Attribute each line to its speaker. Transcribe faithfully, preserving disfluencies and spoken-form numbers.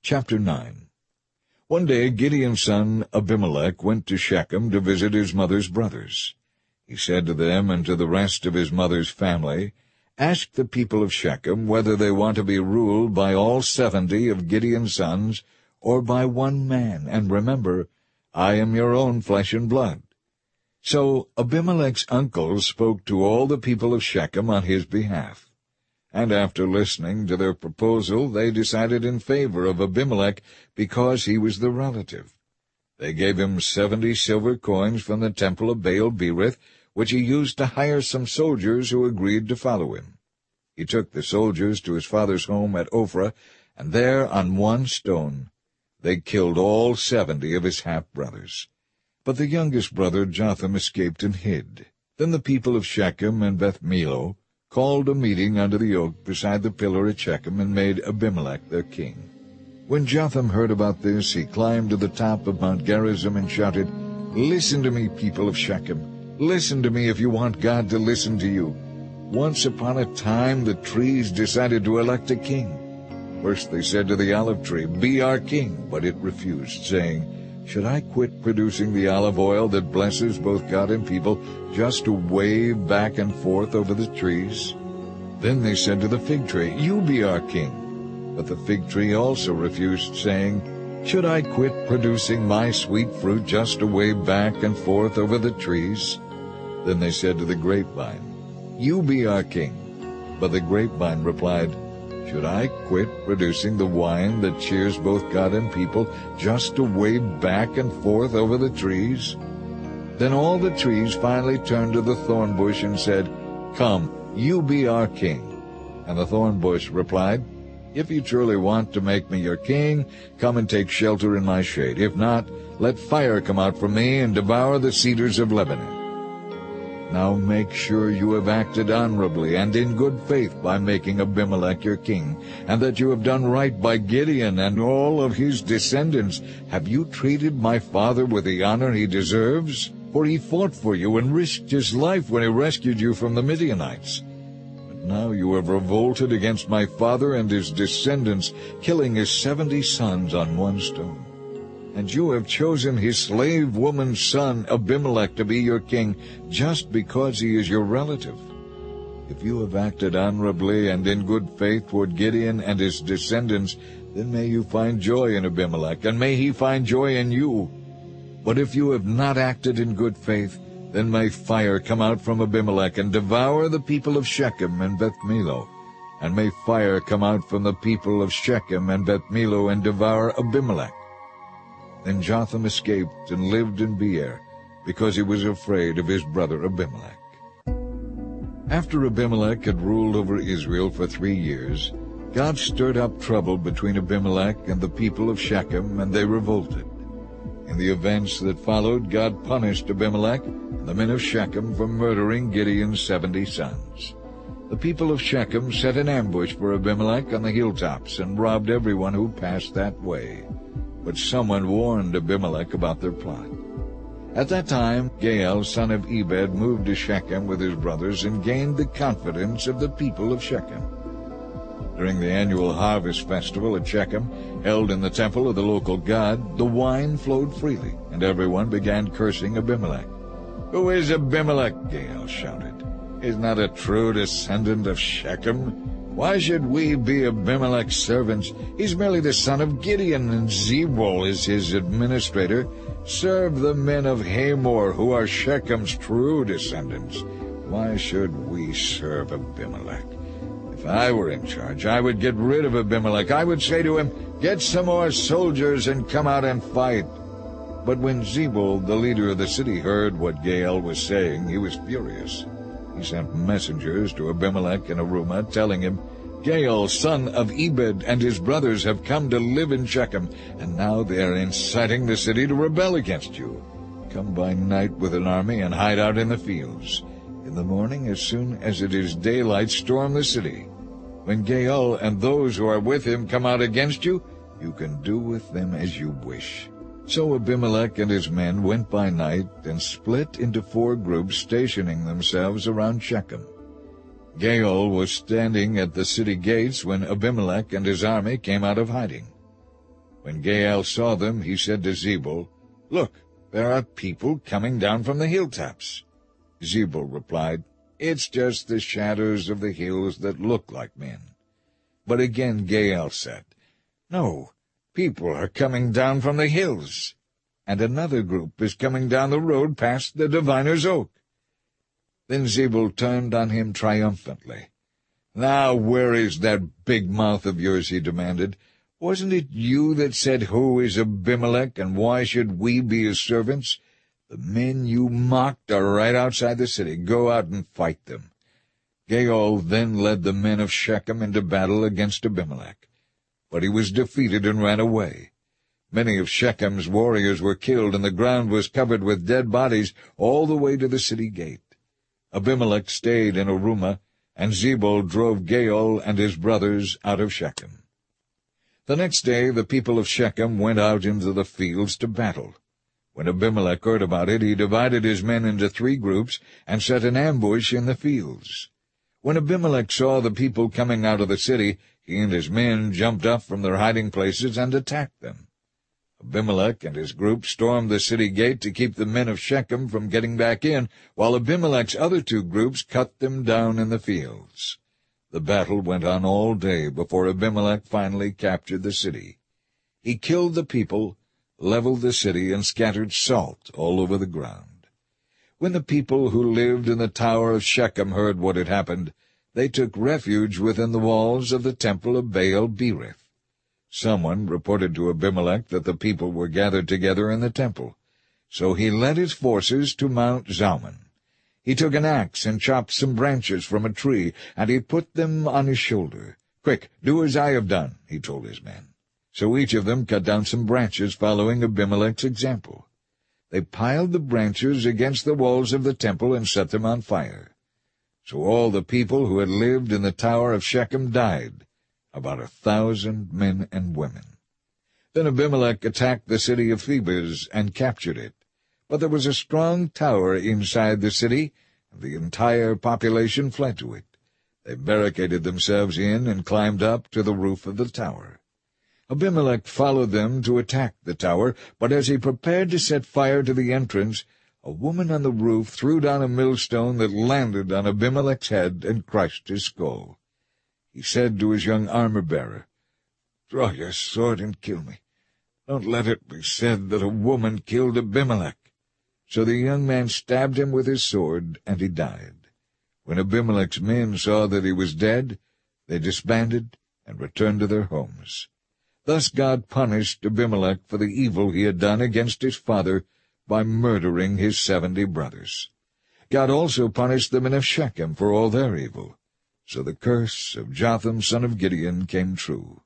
Speaker 1: Chapter nine. One day Gideon's son Abimelech went to Shechem to visit his mother's brothers. He said to them and to the rest of his mother's family, "Ask the people of Shechem whether they want to be ruled by all seventy of Gideon's sons, or by one man, and remember, I am your own flesh and blood." So Abimelech's uncle spoke to all the people of Shechem on his behalf. And after listening to their proposal, they decided in favor of Abimelech because he was the relative. They gave him seventy silver coins from the temple of Baal-Berith, which he used to hire some soldiers who agreed to follow him. He took the soldiers to his father's home at Ophrah, and there on one stone they killed all seventy of his half-brothers. But the youngest brother Jotham escaped and hid. Then the people of Shechem and Beth-Millo called a meeting under the oak beside the pillar at Shechem and made Abimelech their king. When Jotham heard about this, he climbed to the top of Mount Gerizim and shouted, "Listen to me, people of Shechem. Listen to me if you want God to listen to you. Once upon a time the trees decided to elect a king. First they said to the olive tree, 'Be our king,' but it refused, saying, 'Should I quit producing the olive oil that blesses both God and people just to wave back and forth over the trees?' Then they said to the fig tree, 'You be our king.' But the fig tree also refused, saying, 'Should I quit producing my sweet fruit just to wave back and forth over the trees?' Then they said to the grapevine, 'You be our king.' But the grapevine replied, 'Should I quit producing the wine that cheers both God and people just to wave back and forth over the trees?' Then all the trees finally turned to the thorn bush and said, 'Come, you be our king.' And the thorn bush replied, 'If you truly want to make me your king, come and take shelter in my shade. If not, let fire come out from me and devour the cedars of Lebanon.' Now make sure you have acted honorably and in good faith by making Abimelech your king, and that you have done right by Gideon and all of his descendants. Have you treated my father with the honor he deserves? For he fought for you and risked his life when he rescued you from the Midianites. But now you have revolted against my father and his descendants, killing his seventy sons on one stone. And you have chosen his slave woman's son, Abimelech, to be your king, just because he is your relative. If you have acted honorably and in good faith toward Gideon and his descendants, then may you find joy in Abimelech, and may he find joy in you. But if you have not acted in good faith, then may fire come out from Abimelech and devour the people of Shechem and Beth-Millo, and may fire come out from the people of Shechem and Beth-Millo and devour Abimelech." Then Jotham escaped and lived in Beer, because he was afraid of his brother Abimelech. After Abimelech had ruled over Israel for three years, God stirred up trouble between Abimelech and the people of Shechem, and they revolted. In the events that followed, God punished Abimelech and the men of Shechem for murdering Gideon's seventy sons. The people of Shechem set an ambush for Abimelech on the hilltops and robbed everyone who passed that way. But someone warned Abimelech about their plot. At that time, Gaal, son of Ebed, moved to Shechem with his brothers and gained the confidence of the people of Shechem. During the annual harvest festival at Shechem, held in the temple of the local god, the wine flowed freely, and everyone began cursing Abimelech. "Who is Abimelech?" Gaal shouted. "Is not a true descendant of Shechem? Why should we be Abimelech's servants? He's merely the son of Gideon, and Zebul is his administrator. Serve the men of Hamor, who are Shechem's true descendants. Why should we serve Abimelech? If I were in charge, I would get rid of Abimelech. I would say to him, 'Get some more soldiers and come out and fight.'" But when Zebul, the leader of the city, heard what Gaal was saying, he was furious. He sent messengers to Abimelech in Arumah, telling him, "Gaal, son of Ebed, and his brothers have come to live in Shechem, and now they are inciting the city to rebel against you. Come by night with an army and hide out in the fields. In the morning, as soon as it is daylight, storm the city. When Gaal and those who are with him come out against you, you can do with them as you wish." So Abimelech and his men went by night and split into four groups, stationing themselves around Shechem. Gaal was standing at the city gates when Abimelech and his army came out of hiding. When Gaal saw them, he said to Zebul, "Look, there are people coming down from the hilltops." Zebul replied, "It's just the shadows of the hills that look like men." But again Gaal said, "No, people are coming down from the hills, and another group is coming down the road past the diviner's oak." Then Zebul turned on him triumphantly. "Now where is that big mouth of yours?" he demanded. "Wasn't it you that said, 'Who is Abimelech, and why should we be his servants?' The men you mocked are right outside the city. Go out and fight them." Gaal then led the men of Shechem into battle against Abimelech, but he was defeated and ran away. Many of Shechem's warriors were killed, and the ground was covered with dead bodies all the way to the city gate. Abimelech stayed in Arumah, and Zebul drove Gaal and his brothers out of Shechem. The next day the people of Shechem went out into the fields to battle. When Abimelech heard about it, he divided his men into three groups and set an ambush in the fields. When Abimelech saw the people coming out of the city, he and his men jumped up from their hiding places and attacked them. Abimelech and his group stormed the city gate to keep the men of Shechem from getting back in, while Abimelech's other two groups cut them down in the fields. The battle went on all day before Abimelech finally captured the city. He killed the people, leveled the city, and scattered salt all over the ground. When the people who lived in the tower of Shechem heard what had happened, they took refuge within the walls of the temple of Baal-berith. Someone reported to Abimelech that the people were gathered together in the temple, so he led his forces to Mount Zalmon. He took an axe and chopped some branches from a tree, and he put them on his shoulder. "Quick, do as I have done," he told his men. So each of them cut down some branches, following Abimelech's example. They piled the branches against the walls of the temple and set them on fire. So all the people who had lived in the tower of Shechem died, about a thousand men and women. Then Abimelech attacked the city of Thebez and captured it. But there was a strong tower inside the city, and the entire population fled to it. They barricaded themselves in and climbed up to the roof of the tower. Abimelech followed them to attack the tower, but as he prepared to set fire to the entrance, a woman on the roof threw down a millstone that landed on Abimelech's head and crushed his skull. He said to his young armor-bearer, "Draw your sword and kill me. Don't let it be said that a woman killed Abimelech." So the young man stabbed him with his sword, and he died. When Abimelech's men saw that he was dead, they disbanded and returned to their homes. Thus God punished Abimelech for the evil he had done against his father by murdering his seventy brothers. God also punished the men of Shechem for all their evil. So the curse of Jotham son of Gideon came true.